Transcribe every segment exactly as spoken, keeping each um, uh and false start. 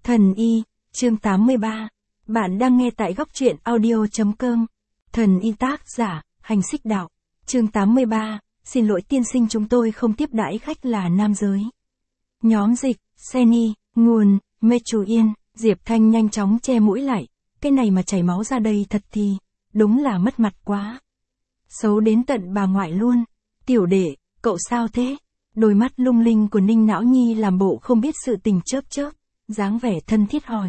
Thần y, chương tám mươi ba. Bạn đang nghe tại góc truyện audio.com. Thần y tác giả, Hành Xích Đạo. Chương tám mươi ba. Xin lỗi tiên sinh, chúng tôi không tiếp đãi khách là nam giới. Nhóm dịch, Seni, nguồn, Mê Chú Yên. Diệp Thanh nhanh chóng che mũi lại. Cái này mà chảy máu ra đây thật thì, đúng là mất mặt quá. Xấu đến tận bà ngoại luôn. Tiểu đệ, cậu sao thế? Đôi mắt lung linh của Ninh Não Nhi làm bộ không biết sự tình chớp chớp, dáng vẻ thân thiết hỏi.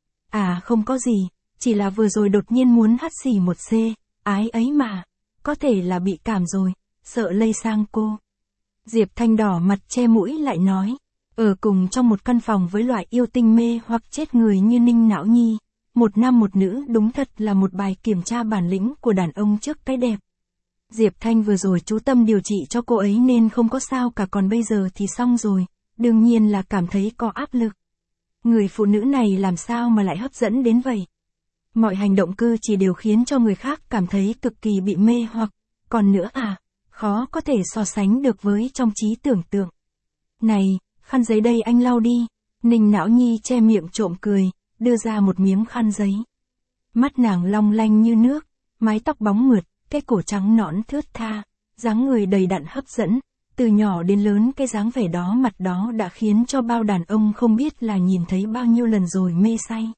À không có gì, chỉ là vừa rồi đột nhiên muốn hắt xì một xê, ái ấy mà, có thể là bị cảm rồi, sợ lây sang cô. Diệp Thanh đỏ mặt che mũi lại nói, ở cùng trong một căn phòng với loại yêu tinh mê hoặc chết người như Ninh Não Nhi, một nam một nữ đúng thật là một bài kiểm tra bản lĩnh của đàn ông trước cái đẹp. Diệp Thanh vừa rồi chú tâm điều trị cho cô ấy nên không có sao cả, còn bây giờ thì xong rồi, đương nhiên là cảm thấy có áp lực. Người phụ nữ này làm sao mà lại hấp dẫn đến vậy? Mọi hành động cư chỉ đều khiến cho người khác cảm thấy cực kỳ bị mê hoặc, còn nữa à, khó có thể so sánh được với trong trí tưởng tượng. Này, khăn giấy đây anh lau đi. Ninh Não Nhi che miệng trộm cười, đưa ra một miếng khăn giấy. Mắt nàng long lanh như nước, mái tóc bóng mượt, cái cổ trắng nõn thướt tha, dáng người đầy đặn hấp dẫn, từ nhỏ đến lớn cái dáng vẻ đó mặt đó đã khiến cho bao đàn ông không biết là nhìn thấy bao nhiêu lần rồi mê say.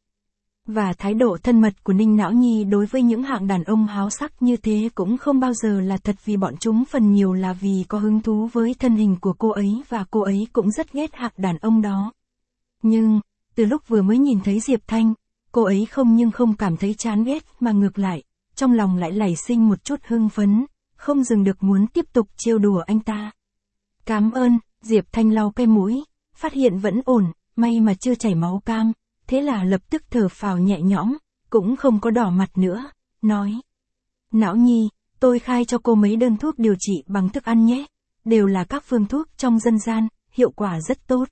Và thái độ thân mật của Ninh Não Nhi đối với những hạng đàn ông háo sắc như thế cũng không bao giờ là thật, vì bọn chúng phần nhiều là vì có hứng thú với thân hình của cô ấy và cô ấy cũng rất ghét hạng đàn ông đó. Nhưng, từ lúc vừa mới nhìn thấy Diệp Thanh, cô ấy không nhưng không cảm thấy chán ghét mà ngược lại, trong lòng lại nảy sinh một chút hưng phấn, không dừng được muốn tiếp tục trêu đùa anh ta. Cảm ơn. Diệp Thanh lau cái mũi, phát hiện vẫn ổn, may mà chưa chảy máu cam, thế là lập tức thở phào nhẹ nhõm, cũng không có đỏ mặt nữa, nói. Não Nhi, tôi khai cho cô mấy đơn thuốc điều trị bằng thức ăn nhé, đều là các phương thuốc trong dân gian, hiệu quả rất tốt.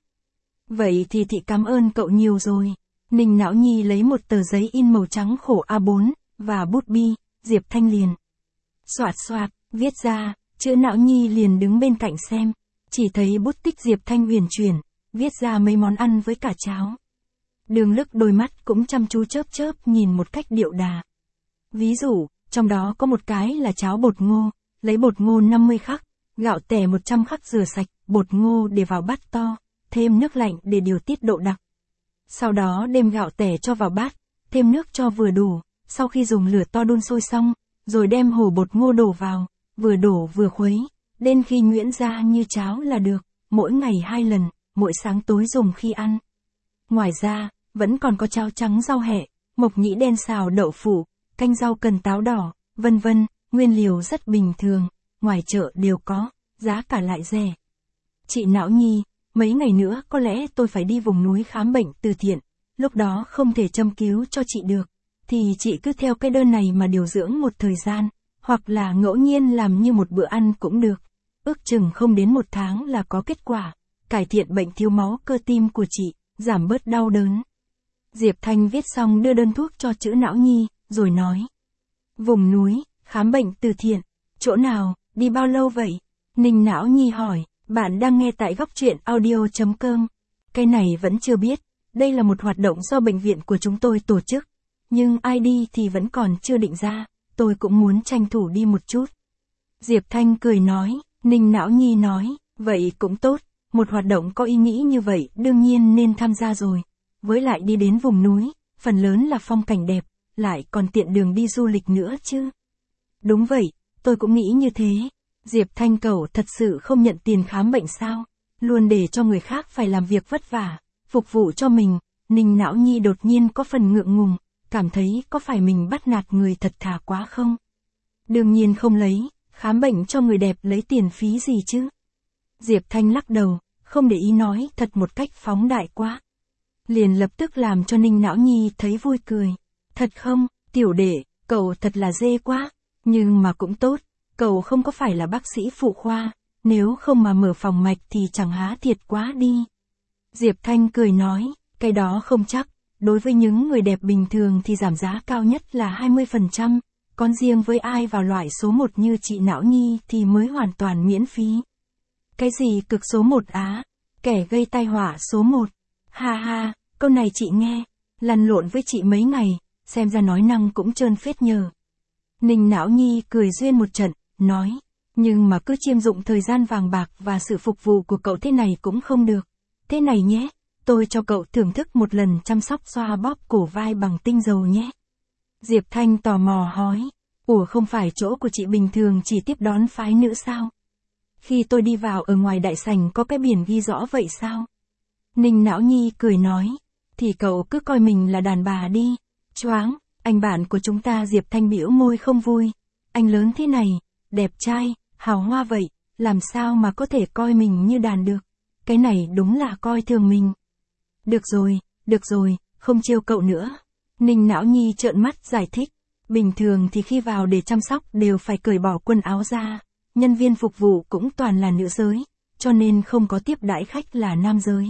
Vậy thì thị cảm ơn cậu nhiều rồi. Ninh Não Nhi lấy một tờ giấy in màu trắng khổ A bốn, và bút bi, Diệp Thanh liền. Soạt soạt, viết ra, chữ Não Nhi liền đứng bên cạnh xem, chỉ thấy bút tích Diệp Thanh huyền chuyển, viết ra mấy món ăn với cả cháo. Đường Lức đôi mắt cũng chăm chú chớp chớp nhìn một cách điệu đà. Ví dụ, trong đó có một cái là cháo bột ngô, lấy bột ngô năm mươi khắc, gạo tẻ một trăm khắc rửa sạch, bột ngô để vào bát to, thêm nước lạnh để điều tiết độ đặc. Sau đó đem gạo tẻ cho vào bát, thêm nước cho vừa đủ, sau khi dùng lửa to đun sôi xong, rồi đem hồ bột ngô đổ vào, vừa đổ vừa khuấy, đến khi nhuyễn ra như cháo là được, mỗi ngày hai lần, mỗi sáng tối dùng khi ăn. Ngoài ra, vẫn còn có cháo trắng rau hẹ, mộc nhĩ đen xào đậu phụ, canh rau cần táo đỏ, vân vân, nguyên liệu rất bình thường, ngoài chợ đều có, giá cả lại rẻ. Chị Não Nhi, mấy ngày nữa có lẽ tôi phải đi vùng núi khám bệnh từ thiện, lúc đó không thể châm cứu cho chị được, thì chị cứ theo cái đơn này mà điều dưỡng một thời gian, hoặc là ngẫu nhiên làm như một bữa ăn cũng được, ước chừng không đến một tháng là có kết quả, cải thiện bệnh thiếu máu cơ tim của chị, giảm bớt đau đớn. Diệp Thanh viết xong đưa đơn thuốc cho chữ Não Nhi, rồi nói. Vùng núi, khám bệnh từ thiện, chỗ nào, đi bao lâu vậy? Ninh Não Nhi hỏi, bạn đang nghe tại góc truyện audio.com. Cái này vẫn chưa biết, đây là một hoạt động do bệnh viện của chúng tôi tổ chức, nhưng ai đi thì vẫn còn chưa định ra, tôi cũng muốn tranh thủ đi một chút. Diệp Thanh cười nói, Ninh Não Nhi nói, vậy cũng tốt, một hoạt động có ý nghĩ như vậy đương nhiên nên tham gia rồi. Với lại đi đến vùng núi, phần lớn là phong cảnh đẹp, lại còn tiện đường đi du lịch nữa chứ. Đúng vậy, tôi cũng nghĩ như thế. Diệp Thanh cậu thật sự không nhận tiền khám bệnh sao? Luôn để cho người khác phải làm việc vất vả, phục vụ cho mình. Ninh Não Nhi đột nhiên có phần ngượng ngùng, cảm thấy có phải mình bắt nạt người thật thà quá không? Đương nhiên không lấy, khám bệnh cho người đẹp lấy tiền phí gì chứ? Diệp Thanh lắc đầu, không để ý nói thật một cách phóng đại quá. Liền lập tức làm cho Ninh Não Nhi thấy vui cười. Thật không, tiểu đệ, cậu thật là dê quá, nhưng mà cũng tốt, cậu không có phải là bác sĩ phụ khoa, nếu không mà mở phòng mạch thì chẳng há thiệt quá đi. Diệp Thanh cười nói, cái đó không chắc, đối với những người đẹp bình thường thì giảm giá cao nhất là hai mươi phần trăm, còn riêng với ai vào loại số một như chị Não Nhi thì mới hoàn toàn miễn phí. Cái gì cực số một á, kẻ gây tai họa số một, ha ha, câu này chị nghe, lăn lộn với chị mấy ngày, xem ra nói năng cũng trơn phết nhờ. Ninh Não Nhi cười duyên một trận, nói, nhưng mà cứ chiêm dụng thời gian vàng bạc và sự phục vụ của cậu thế này cũng không được. Thế này nhé, tôi cho cậu thưởng thức một lần chăm sóc xoa bóp cổ vai bằng tinh dầu nhé. Diệp Thanh tò mò hỏi, ủa không phải chỗ của chị bình thường chỉ tiếp đón phái nữ sao? Khi tôi đi vào ở ngoài đại sảnh có cái biển ghi rõ vậy sao? Ninh Não Nhi cười nói, thì cậu cứ coi mình là đàn bà đi. Choáng, anh bạn của chúng ta Diệp Thanh bĩu môi không vui. Anh lớn thế này, đẹp trai, hào hoa vậy, làm sao mà có thể coi mình như đàn được? Cái này đúng là coi thường mình. Được rồi, được rồi, không trêu cậu nữa. Ninh Não Nhi trợn mắt giải thích. Bình thường thì khi vào để chăm sóc đều phải cởi bỏ quần áo ra. Nhân viên phục vụ cũng toàn là nữ giới, cho nên không có tiếp đãi khách là nam giới.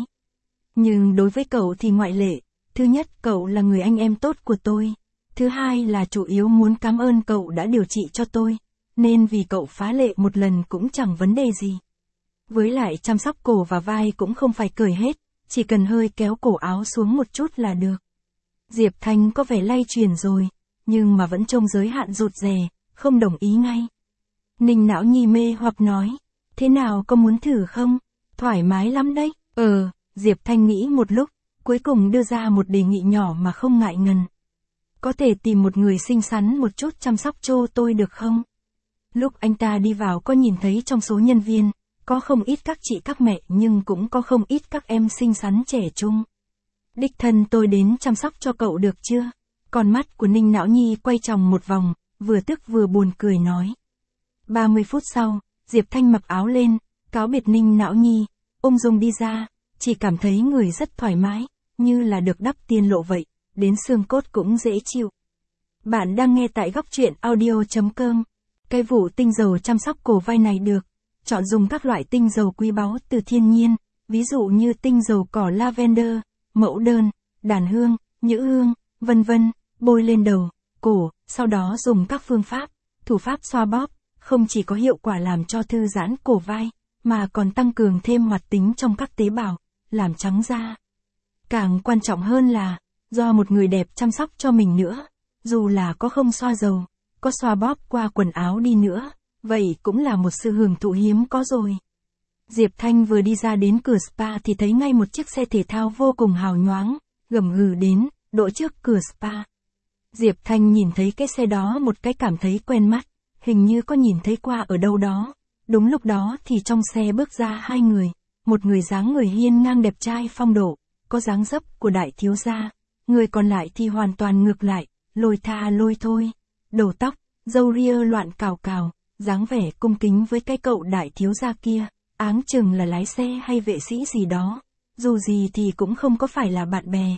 Nhưng đối với cậu thì ngoại lệ. Thứ nhất, cậu là người anh em tốt của tôi. Thứ hai là chủ yếu muốn cảm ơn cậu đã điều trị cho tôi. Nên vì cậu phá lệ một lần cũng chẳng vấn đề gì. Với lại chăm sóc cổ và vai cũng không phải cởi hết, chỉ cần hơi kéo cổ áo xuống một chút là được. Diệp Thanh có vẻ lay truyền rồi, nhưng mà vẫn trông giới hạn rụt rè, không đồng ý ngay. Ninh Não Nhi mê hoặc nói, thế nào có muốn thử không? Thoải mái lắm đấy. Ờ, Diệp Thanh nghĩ một lúc, cuối cùng đưa ra một đề nghị nhỏ mà không ngại ngần. Có thể tìm một người xinh xắn một chút chăm sóc cho tôi được không? Lúc anh ta đi vào có nhìn thấy trong số nhân viên, có không ít các chị các mẹ nhưng cũng có không ít các em xinh xắn trẻ trung. Đích thân tôi đến chăm sóc cho cậu được chưa? Con mắt của Ninh Não Nhi quay tròng một vòng, vừa tức vừa buồn cười nói. ba mươi phút sau, Diệp Thanh mặc áo lên, cáo biệt Ninh Não Nhi, ung dung đi ra, chỉ cảm thấy người rất thoải mái, như là được đắp tiên lộ vậy, đến xương cốt cũng dễ chịu. Bạn đang nghe tại góc truyện audio chấm com. Cái vụ tinh dầu chăm sóc cổ vai này được chọn dùng các loại tinh dầu quý báu từ thiên nhiên, ví dụ như tinh dầu cỏ lavender, mẫu đơn, đàn hương, nhũ hương, vân vân, bôi lên đầu, cổ, sau đó dùng các phương pháp, thủ pháp xoa bóp, không chỉ có hiệu quả làm cho thư giãn cổ vai, mà còn tăng cường thêm hoạt tính trong các tế bào, làm trắng da. Càng quan trọng hơn là, do một người đẹp chăm sóc cho mình nữa, dù là có không xoa dầu, có xoa bóp qua quần áo đi nữa, vậy cũng là một sự hưởng thụ hiếm có rồi. Diệp Thanh vừa đi ra đến cửa spa thì thấy ngay một chiếc xe thể thao vô cùng hào nhoáng, gầm gừ đến, đỗ trước cửa spa. Diệp Thanh nhìn thấy cái xe đó một cái cảm thấy quen mắt, hình như có nhìn thấy qua ở đâu đó. Đúng lúc đó thì trong xe bước ra hai người, một người dáng người hiên ngang đẹp trai phong độ, có dáng dấp của đại thiếu gia, người còn lại thì hoàn toàn ngược lại, lôi tha lôi thôi, đầu tóc, râu ria loạn cào cào, dáng vẻ cung kính với cái cậu đại thiếu gia kia, áng chừng là lái xe hay vệ sĩ gì đó, dù gì thì cũng không có phải là bạn bè.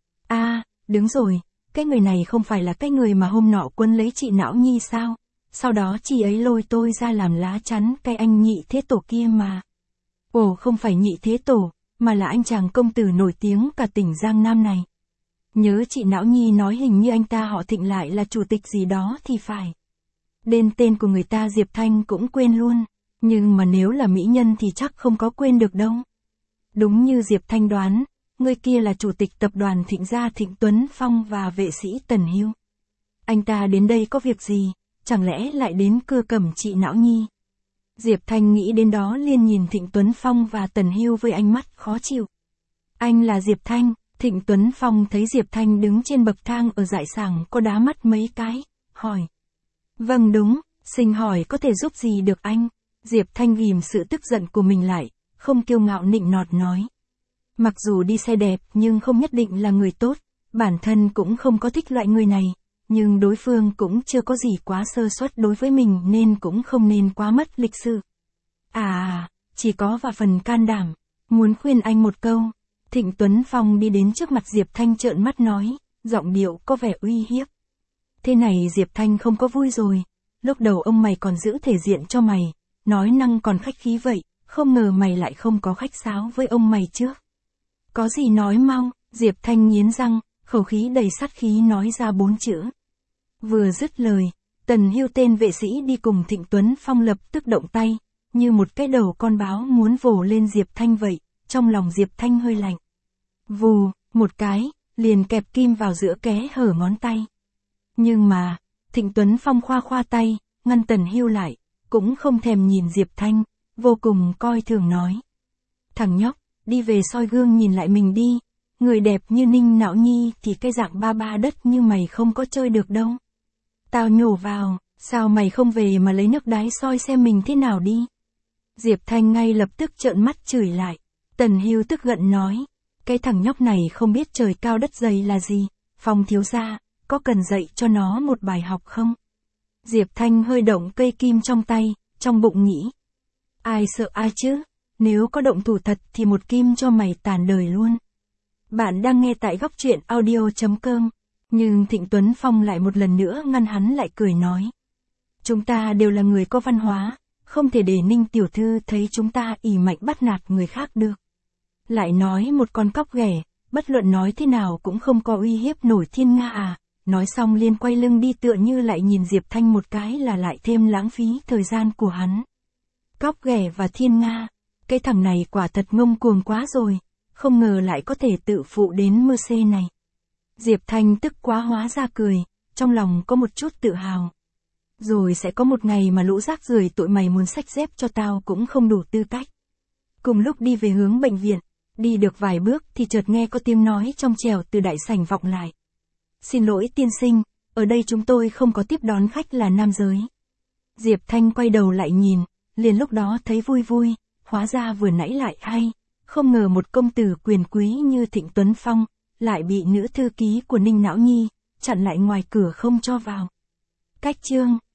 À, đứng rồi, cái người này không phải là cái người mà hôm nọ Quân lấy chị Não Nhi sao? Sau đó chị ấy lôi tôi ra làm lá chắn cái anh Nhị Thế Tổ kia mà. Ồ, không phải Nhị Thế Tổ, mà là anh chàng công tử nổi tiếng cả tỉnh Giang Nam này. Nhớ chị Não Nhi nói hình như anh ta họ Thịnh lại là chủ tịch gì đó thì phải. Đến tên của người ta Diệp Thanh cũng quên luôn, nhưng mà nếu là mỹ nhân thì chắc không có quên được đâu. Đúng như Diệp Thanh đoán, người kia là chủ tịch tập đoàn Thịnh gia Thịnh Tuấn Phong và vệ sĩ Tần Hưu. Anh ta đến đây có việc gì, chẳng lẽ lại đến cưa cầm chị Não Nhi? Diệp Thanh nghĩ đến đó liền nhìn Thịnh Tuấn Phong và Tần Hưu với ánh mắt khó chịu. Anh là Diệp Thanh. Thịnh Tuấn Phong thấy Diệp Thanh đứng trên bậc thang ở dại sảng có đá mắt mấy cái, hỏi. Vâng đúng, xin hỏi có thể giúp gì được anh? Diệp Thanh ghìm sự tức giận của mình lại, không kiêu ngạo nịnh nọt nói. Mặc dù đi xe đẹp nhưng không nhất định là người tốt, bản thân cũng không có thích loại người này, nhưng đối phương cũng chưa có gì quá sơ suất đối với mình nên cũng không nên quá mất lịch sự. À, chỉ có vài phần can đảm, muốn khuyên anh một câu. Thịnh Tuấn Phong đi đến trước mặt Diệp Thanh trợn mắt nói, giọng điệu có vẻ uy hiếp. Thế này Diệp Thanh không có vui rồi, lúc đầu ông mày còn giữ thể diện cho mày, nói năng còn khách khí vậy, không ngờ mày lại không có khách sáo với ông mày trước. Có gì nói mau, Diệp Thanh nghiến răng, khẩu khí đầy sát khí nói ra bốn chữ. Vừa dứt lời, Tần Hưu tên vệ sĩ đi cùng Thịnh Tuấn Phong lập tức động tay, như một cái đầu con báo muốn vồ lên Diệp Thanh vậy. Trong lòng Diệp Thanh hơi lạnh. Vù, một cái, liền kẹp kim vào giữa kẽ hở ngón tay. Nhưng mà, Thịnh Tuấn Phong khoa khoa tay, ngăn Tần Hưu lại, cũng không thèm nhìn Diệp Thanh, vô cùng coi thường nói. Thằng nhóc, đi về soi gương nhìn lại mình đi, người đẹp như Ninh Nạo Nhi thì cái dạng ba ba đất như mày không có chơi được đâu. Tao nhổ vào, sao mày không về mà lấy nước đái soi xem mình thế nào đi. Diệp Thanh ngay lập tức trợn mắt chửi lại. Tần Hưu tức giận nói, cái thằng nhóc này không biết trời cao đất dày là gì, Phong thiếu gia, có cần dạy cho nó một bài học không? Diệp Thanh hơi động cây kim trong tay, trong bụng nghĩ. Ai sợ ai chứ, nếu có động thủ thật thì một kim cho mày tàn đời luôn. Bạn đang nghe tại góc truyện audio chấm com, nhưng Thịnh Tuấn Phong lại một lần nữa ngăn hắn lại cười nói. Chúng ta đều là người có văn hóa, không thể để Ninh tiểu thư thấy chúng ta ỷ mạnh bắt nạt người khác được. Lại nói một con cóc ghẻ, bất luận nói thế nào cũng không có uy hiếp nổi Thiên Nga à. Nói xong liền quay lưng đi tựa như lại nhìn Diệp Thanh một cái là lại thêm lãng phí thời gian của hắn. Cóc ghẻ và Thiên Nga, cái thằng này quả thật ngông cuồng quá rồi, không ngờ lại có thể tự phụ đến mơ xê này. Diệp Thanh tức quá hóa ra cười, trong lòng có một chút tự hào. Rồi sẽ có một ngày mà lũ rác rưởi tụi mày muốn xách dép cho tao cũng không đủ tư cách. Cùng lúc đi về hướng bệnh viện, đi được vài bước thì chợt nghe có tiếng nói trong trẻo từ đại sảnh vọng lại. Xin lỗi tiên sinh, ở đây chúng tôi không có tiếp đón khách là nam giới. Diệp Thanh quay đầu lại nhìn, liền lúc đó thấy vui vui, hóa ra vừa nãy lại hay, không ngờ một công tử quyền quý như Thịnh Tuấn Phong, lại bị nữ thư ký của Ninh Nạo Nhi, chặn lại ngoài cửa không cho vào. Cách chương